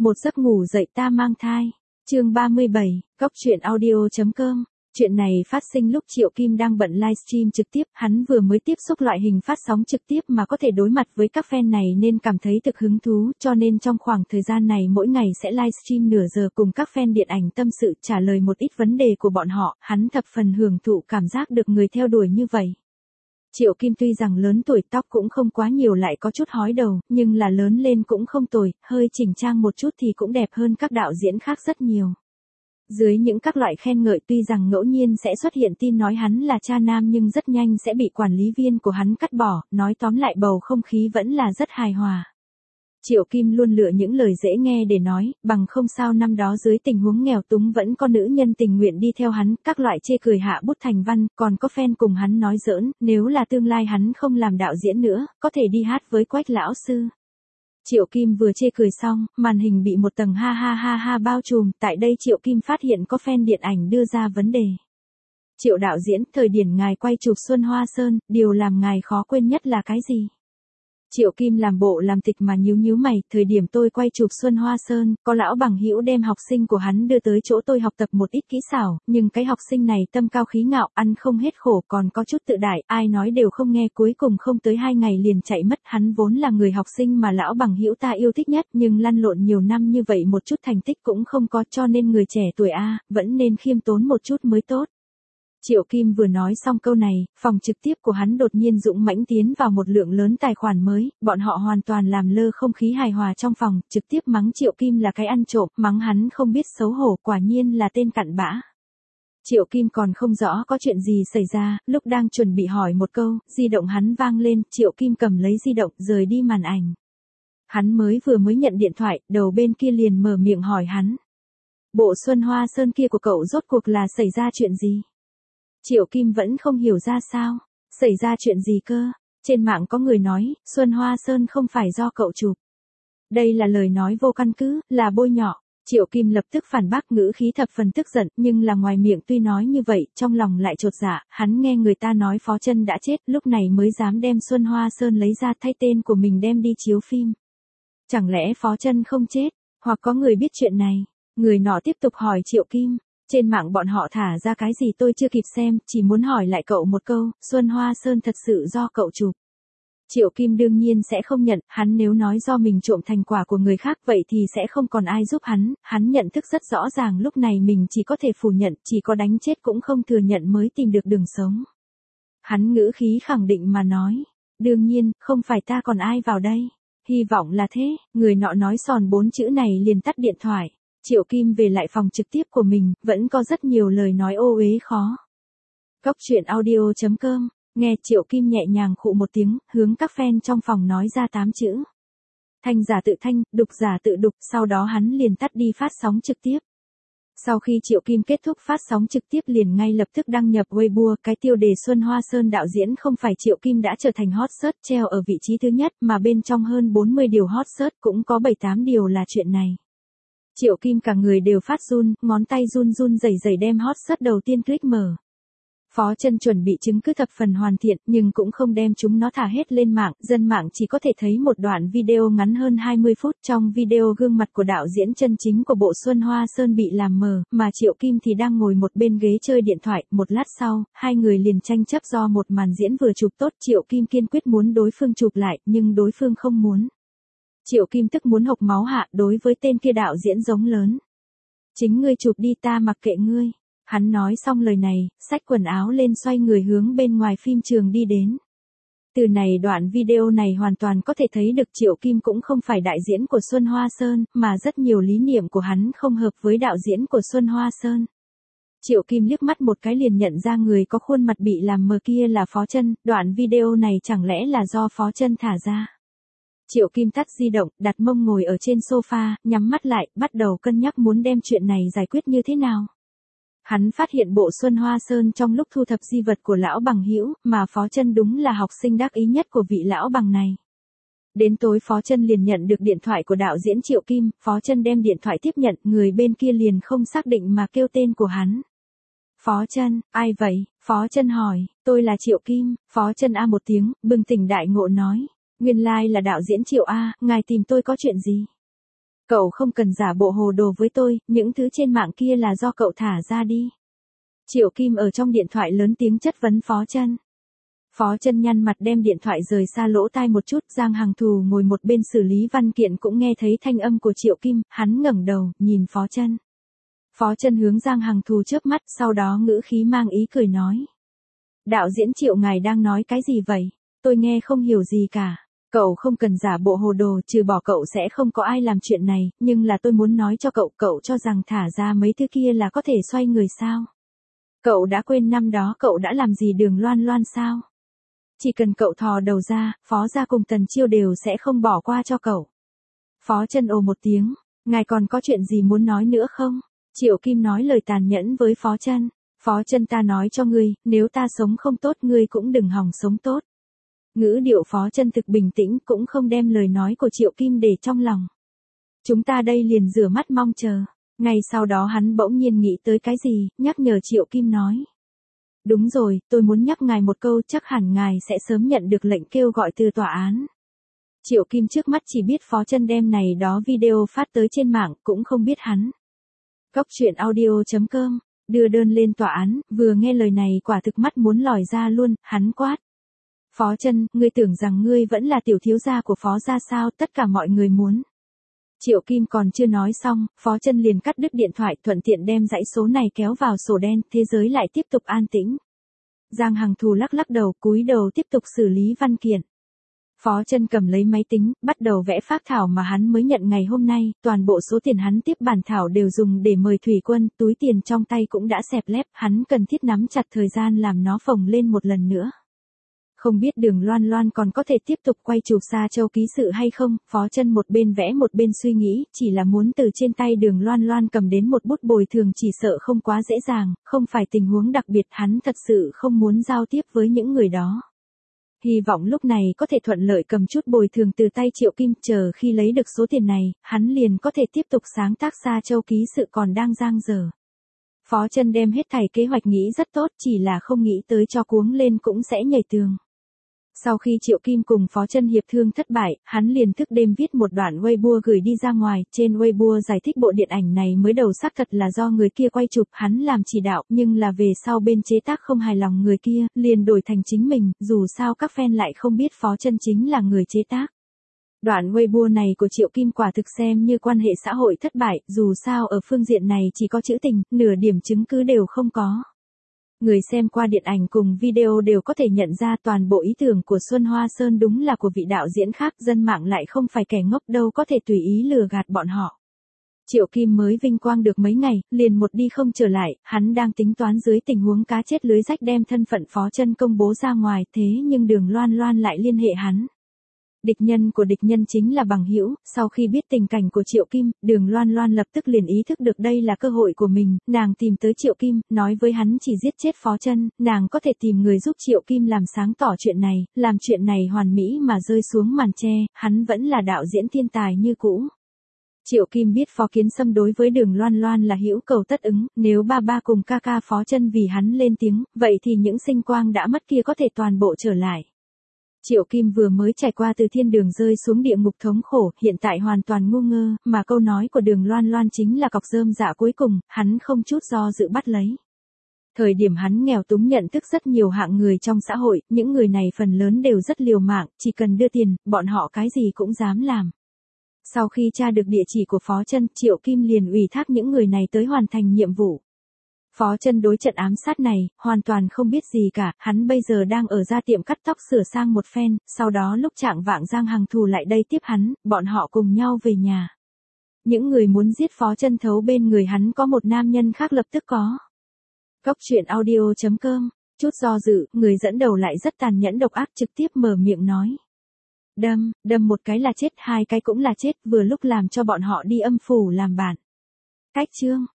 Một giấc ngủ dậy ta mang thai. Chương 37, Góc truyện audio.com. Chuyện này phát sinh lúc Triệu Kim đang bận livestream trực tiếp, hắn vừa mới tiếp xúc loại hình phát sóng trực tiếp mà có thể đối mặt với các fan này nên cảm thấy thực hứng thú, cho nên trong khoảng thời gian này mỗi ngày sẽ livestream nửa giờ cùng các fan điện ảnh tâm sự trả lời một ít vấn đề của bọn họ, hắn thập phần hưởng thụ cảm giác được người theo đuổi như vậy. Triệu Kim tuy rằng lớn tuổi tóc cũng không quá nhiều lại có chút hói đầu, nhưng là lớn lên cũng không tồi, hơi chỉnh trang một chút thì cũng đẹp hơn các đạo diễn khác rất nhiều. Dưới những các loại khen ngợi tuy rằng ngẫu nhiên sẽ xuất hiện tin nói hắn là cha nam nhưng rất nhanh sẽ bị quản lý viên của hắn cắt bỏ, nói tóm lại bầu không khí vẫn là rất hài hòa. Triệu Kim luôn lựa những lời dễ nghe để nói, bằng không sao năm đó dưới tình huống nghèo túng vẫn có nữ nhân tình nguyện đi theo hắn, các loại chê cười hạ bút thành văn, còn có fan cùng hắn nói giỡn, nếu là tương lai hắn không làm đạo diễn nữa, có thể đi hát với Quách lão sư. Triệu Kim vừa chê cười xong, màn hình bị một tầng ha ha ha ha bao trùm, tại đây Triệu Kim phát hiện có fan điện ảnh đưa ra vấn đề. Triệu đạo diễn, thời điểm ngài quay chụp Xuân Hoa Sơn, điều làm ngài khó quên nhất là cái gì? Triệu Kim làm bộ làm tịch mà nhíu mày, thời điểm tôi quay chụp Xuân Hoa Sơn, có lão bằng hữu đem học sinh của hắn đưa tới chỗ tôi học tập một ít kỹ xảo, nhưng cái học sinh này tâm cao khí ngạo, ăn không hết khổ còn có chút tự đại, ai nói đều không nghe, cuối cùng không tới 2 ngày liền chạy mất, hắn vốn là người học sinh mà lão bằng hữu ta yêu thích nhất, nhưng lăn lộn nhiều năm như vậy một chút thành tích cũng không có, cho nên người trẻ tuổi vẫn nên khiêm tốn một chút mới tốt. Triệu Kim vừa nói xong câu này, phòng trực tiếp của hắn đột nhiên dũng mãnh tiến vào một lượng lớn tài khoản mới, bọn họ hoàn toàn làm lơ không khí hài hòa trong phòng, trực tiếp mắng Triệu Kim là cái ăn trộm, mắng hắn không biết xấu hổ, quả nhiên là tên cặn bã. Triệu Kim còn không rõ có chuyện gì xảy ra, lúc đang chuẩn bị hỏi một câu, di động hắn vang lên, Triệu Kim cầm lấy di động, rời đi màn ảnh. Hắn vừa mới nhận điện thoại, đầu bên kia liền mở miệng hỏi hắn. Bộ Xuân Hoa Sơn kia của cậu rốt cuộc là xảy ra chuyện gì? Triệu Kim vẫn không hiểu ra sao, xảy ra chuyện gì cơ, trên mạng có người nói, Xuân Hoa Sơn không phải do cậu chụp. Đây là lời nói vô căn cứ, là bôi nhọ. Triệu Kim lập tức phản bác, ngữ khí thập phần tức giận, nhưng là ngoài miệng tuy nói như vậy, trong lòng lại chột dạ, hắn nghe người ta nói Phó Chân đã chết, lúc này mới dám đem Xuân Hoa Sơn lấy ra thay tên của mình đem đi chiếu phim. Chẳng lẽ Phó Chân không chết, hoặc có người biết chuyện này? Người nọ tiếp tục hỏi Triệu Kim. Trên mạng bọn họ thả ra cái gì tôi chưa kịp xem, chỉ muốn hỏi lại cậu một câu, Xuân Hoa Sơn thật sự do cậu chụp. Triệu Kim đương nhiên sẽ không nhận, hắn nếu nói do mình trộm thành quả của người khác vậy thì sẽ không còn ai giúp hắn nhận thức rất rõ ràng lúc này mình chỉ có thể phủ nhận, chỉ có đánh chết cũng không thừa nhận mới tìm được đường sống. Hắn ngữ khí khẳng định mà nói, đương nhiên, không phải ta còn ai vào đây, hy vọng là thế, người nọ nói sòn 4 chữ này liền tắt điện thoại. Triệu Kim về lại phòng trực tiếp của mình, vẫn có rất nhiều lời nói ô uế khó. Góc truyện audio.com, nghe Triệu Kim nhẹ nhàng khụ một tiếng, hướng các fan trong phòng nói ra 8 chữ. Thanh giả tự thanh, đục giả tự đục, sau đó hắn liền tắt đi phát sóng trực tiếp. Sau khi Triệu Kim kết thúc phát sóng trực tiếp liền ngay lập tức đăng nhập Weibo, cái tiêu đề Xuân Hoa Sơn đạo diễn không phải Triệu Kim đã trở thành hot search treo ở vị trí thứ nhất mà bên trong hơn 40 điều hot search cũng có 7-8 điều là chuyện này. Triệu Kim cả người đều phát run, ngón tay run rẩy đem hot search đầu tiên click mở. Phó Chân chuẩn bị chứng cứ thập phần hoàn thiện, nhưng cũng không đem chúng nó thả hết lên mạng, dân mạng chỉ có thể thấy một đoạn video ngắn hơn 20 phút, trong video gương mặt của đạo diễn chân chính của bộ Xuân Hoa Sơn bị làm mờ, mà Triệu Kim thì đang ngồi một bên ghế chơi điện thoại, một lát sau, hai người liền tranh chấp do một màn diễn vừa chụp tốt, Triệu Kim kiên quyết muốn đối phương chụp lại, nhưng đối phương không muốn. Triệu Kim tức muốn hộc máu hạ, đối với tên kia đạo diễn giống lớn. Chính ngươi chụp đi, ta mặc kệ ngươi. Hắn nói xong lời này, xách quần áo lên xoay người hướng bên ngoài phim trường đi đến. Từ này đoạn video này hoàn toàn có thể thấy được Triệu Kim cũng không phải đại diễn của Xuân Hoa Sơn, mà rất nhiều lý niệm của hắn không hợp với đạo diễn của Xuân Hoa Sơn. Triệu Kim liếc mắt một cái liền nhận ra người có khuôn mặt bị làm mờ kia là Phó Chân, đoạn video này chẳng lẽ là do Phó Chân thả ra. Triệu Kim tắt di động, đặt mông ngồi ở trên sofa, nhắm mắt lại, bắt đầu cân nhắc muốn đem chuyện này giải quyết như thế nào. Hắn phát hiện bộ Xuân Hoa Sơn trong lúc thu thập di vật của lão bằng hữu, mà Phó Chân đúng là học sinh đắc ý nhất của vị lão bằng này. Đến tối Phó Chân liền nhận được điện thoại của đạo diễn Triệu Kim, Phó Chân đem điện thoại tiếp nhận, người bên kia liền không xác định mà kêu tên của hắn. Phó Chân, ai vậy? Phó Chân hỏi, tôi là Triệu Kim, Phó Chân a một tiếng, bừng tỉnh đại ngộ nói. Nguyên lai là đạo diễn Triệu a, ngài tìm tôi có chuyện gì? Cậu không cần giả bộ hồ đồ với tôi, những thứ trên mạng kia là do cậu thả ra đi. Triệu Kim ở trong điện thoại lớn tiếng chất vấn Phó Chân. Phó Chân nhăn mặt đem điện thoại rời xa lỗ tai một chút, Giang Hằng Thù ngồi một bên xử lý văn kiện cũng nghe thấy thanh âm của Triệu Kim, hắn ngẩng đầu, nhìn Phó Chân. Phó Chân hướng Giang Hằng Thù chớp mắt, sau đó ngữ khí mang ý cười nói. Đạo diễn Triệu ngài đang nói cái gì vậy? Tôi nghe không hiểu gì cả. Cậu không cần giả bộ hồ đồ, trừ bỏ cậu sẽ không có ai làm chuyện này, nhưng là tôi muốn nói cho cậu, cậu cho rằng thả ra mấy thứ kia là có thể xoay người sao? Cậu đã quên năm đó cậu đã làm gì Đường Loan Loan sao? Chỉ cần cậu thò đầu ra, Phó gia cùng Tần Chiêu đều sẽ không bỏ qua cho cậu. Phó Chân ồ một tiếng, ngài còn có chuyện gì muốn nói nữa không? Triệu Kim nói lời tàn nhẫn với Phó Chân. Phó Chân ta nói cho ngươi, nếu ta sống không tốt ngươi cũng đừng hòng sống tốt. Ngữ điệu Phó Chân thực bình tĩnh cũng không đem lời nói của Triệu Kim để trong lòng. Chúng ta đây liền rửa mắt mong chờ. Ngay sau đó hắn bỗng nhiên nghĩ tới cái gì, nhắc nhở Triệu Kim nói. Đúng rồi, tôi muốn nhắc ngài một câu, chắc hẳn ngài sẽ sớm nhận được lệnh kêu gọi từ tòa án. Triệu Kim trước mắt chỉ biết Phó Chân đem này đó video phát tới trên mạng, cũng không biết hắn. Cóc truyện audio.com, đưa đơn lên tòa án, vừa nghe lời này quả thực mắt muốn lòi ra luôn, hắn quát. Phó Chân, ngươi tưởng rằng ngươi vẫn là tiểu thiếu gia của Phó gia sao, tất cả mọi người muốn. Triệu Kim còn chưa nói xong, Phó Chân liền cắt đứt điện thoại, thuận tiện đem dãy số này kéo vào sổ đen, thế giới lại tiếp tục an tĩnh. Giang Hằng Thù lắc lắc đầu, cúi đầu tiếp tục xử lý văn kiện. Phó Chân cầm lấy máy tính, bắt đầu vẽ phác thảo mà hắn mới nhận ngày hôm nay, toàn bộ số tiền hắn tiếp bản thảo đều dùng để mời Thủy Quân, túi tiền trong tay cũng đã xẹp lép, hắn cần thiết nắm chặt thời gian làm nó phồng lên một lần nữa. Không biết Đường Loan Loan còn có thể tiếp tục quay chụp Sa Châu ký sự hay không, Phó Chân một bên vẽ một bên suy nghĩ, chỉ là muốn từ trên tay Đường Loan Loan cầm đến một bút bồi thường chỉ sợ không quá dễ dàng, không phải tình huống đặc biệt, hắn thật sự không muốn giao tiếp với những người đó. Hy vọng lúc này có thể thuận lợi cầm chút bồi thường từ tay Triệu Kim, chờ khi lấy được số tiền này, hắn liền có thể tiếp tục sáng tác Sa Châu ký sự còn đang dang dở. Phó Chân đem hết thảy kế hoạch nghĩ rất tốt, chỉ là không nghĩ tới cho cuống lên cũng sẽ nhảy tường. Sau khi Triệu Kim cùng Phó Chân hiệp thương thất bại, hắn liền thức đêm viết một đoạn Weibo gửi đi ra ngoài, trên Weibo giải thích bộ điện ảnh này mới đầu xác thật là do người kia quay chụp, hắn làm chỉ đạo, nhưng là về sau bên chế tác không hài lòng người kia, liền đổi thành chính mình, dù sao các fan lại không biết Phó Chân chính là người chế tác. Đoạn Weibo này của Triệu Kim quả thực xem như quan hệ xã hội thất bại, dù sao ở phương diện này chỉ có trữ tình, nửa điểm chứng cứ đều không có. Người xem qua điện ảnh cùng video đều có thể nhận ra toàn bộ ý tưởng của Xuân Hoa Sơn đúng là của vị đạo diễn khác, dân mạng lại không phải kẻ ngốc đâu có thể tùy ý lừa gạt bọn họ. Triệu Kim mới vinh quang được mấy ngày, liền một đi không trở lại, hắn đang tính toán dưới tình huống cá chết lưới rách đem thân phận Phó Chân công bố ra ngoài, thế nhưng Đường Loan Loan lại liên hệ hắn. Địch nhân của địch nhân chính là bằng hữu, sau khi biết tình cảnh của Triệu Kim, Đường Loan Loan lập tức liền ý thức được đây là cơ hội của mình, nàng tìm tới Triệu Kim, nói với hắn chỉ giết chết Phó Chân, nàng có thể tìm người giúp Triệu Kim làm sáng tỏ chuyện này, làm chuyện này hoàn mỹ mà rơi xuống màn che, hắn vẫn là đạo diễn thiên tài như cũ. Triệu Kim biết Phó Kiến Sâm đối với Đường Loan Loan là hữu cầu tất ứng, nếu ba cùng ca ca Phó Chân vì hắn lên tiếng, vậy thì những sinh quang đã mất kia có thể toàn bộ trở lại. Triệu Kim vừa mới trải qua từ thiên đường rơi xuống địa ngục thống khổ, hiện tại hoàn toàn ngu ngơ, mà câu nói của Đường Loan Loan chính là cọc rơm dạ cuối cùng, hắn không chút do dự bắt lấy. Thời điểm hắn nghèo túng nhận thức rất nhiều hạng người trong xã hội, những người này phần lớn đều rất liều mạng, chỉ cần đưa tiền, bọn họ cái gì cũng dám làm. Sau khi tra được địa chỉ của Phó Chân, Triệu Kim liền ủy thác những người này tới hoàn thành nhiệm vụ. Phó Chân đối trận ám sát này, hoàn toàn không biết gì cả, hắn bây giờ đang ở ra tiệm cắt tóc sửa sang một phen, sau đó lúc trạng vạng Giang Hằng Thù lại đây tiếp hắn, bọn họ cùng nhau về nhà. Những người muốn giết Phó Chân thấu bên người hắn có một nam nhân khác lập tức có. Cóc truyện audio.com, chút do dự, người dẫn đầu lại rất tàn nhẫn độc ác trực tiếp mở miệng nói. Đâm một cái là chết, hai cái cũng là chết, vừa lúc làm cho bọn họ đi âm phủ làm bạn. Cách chương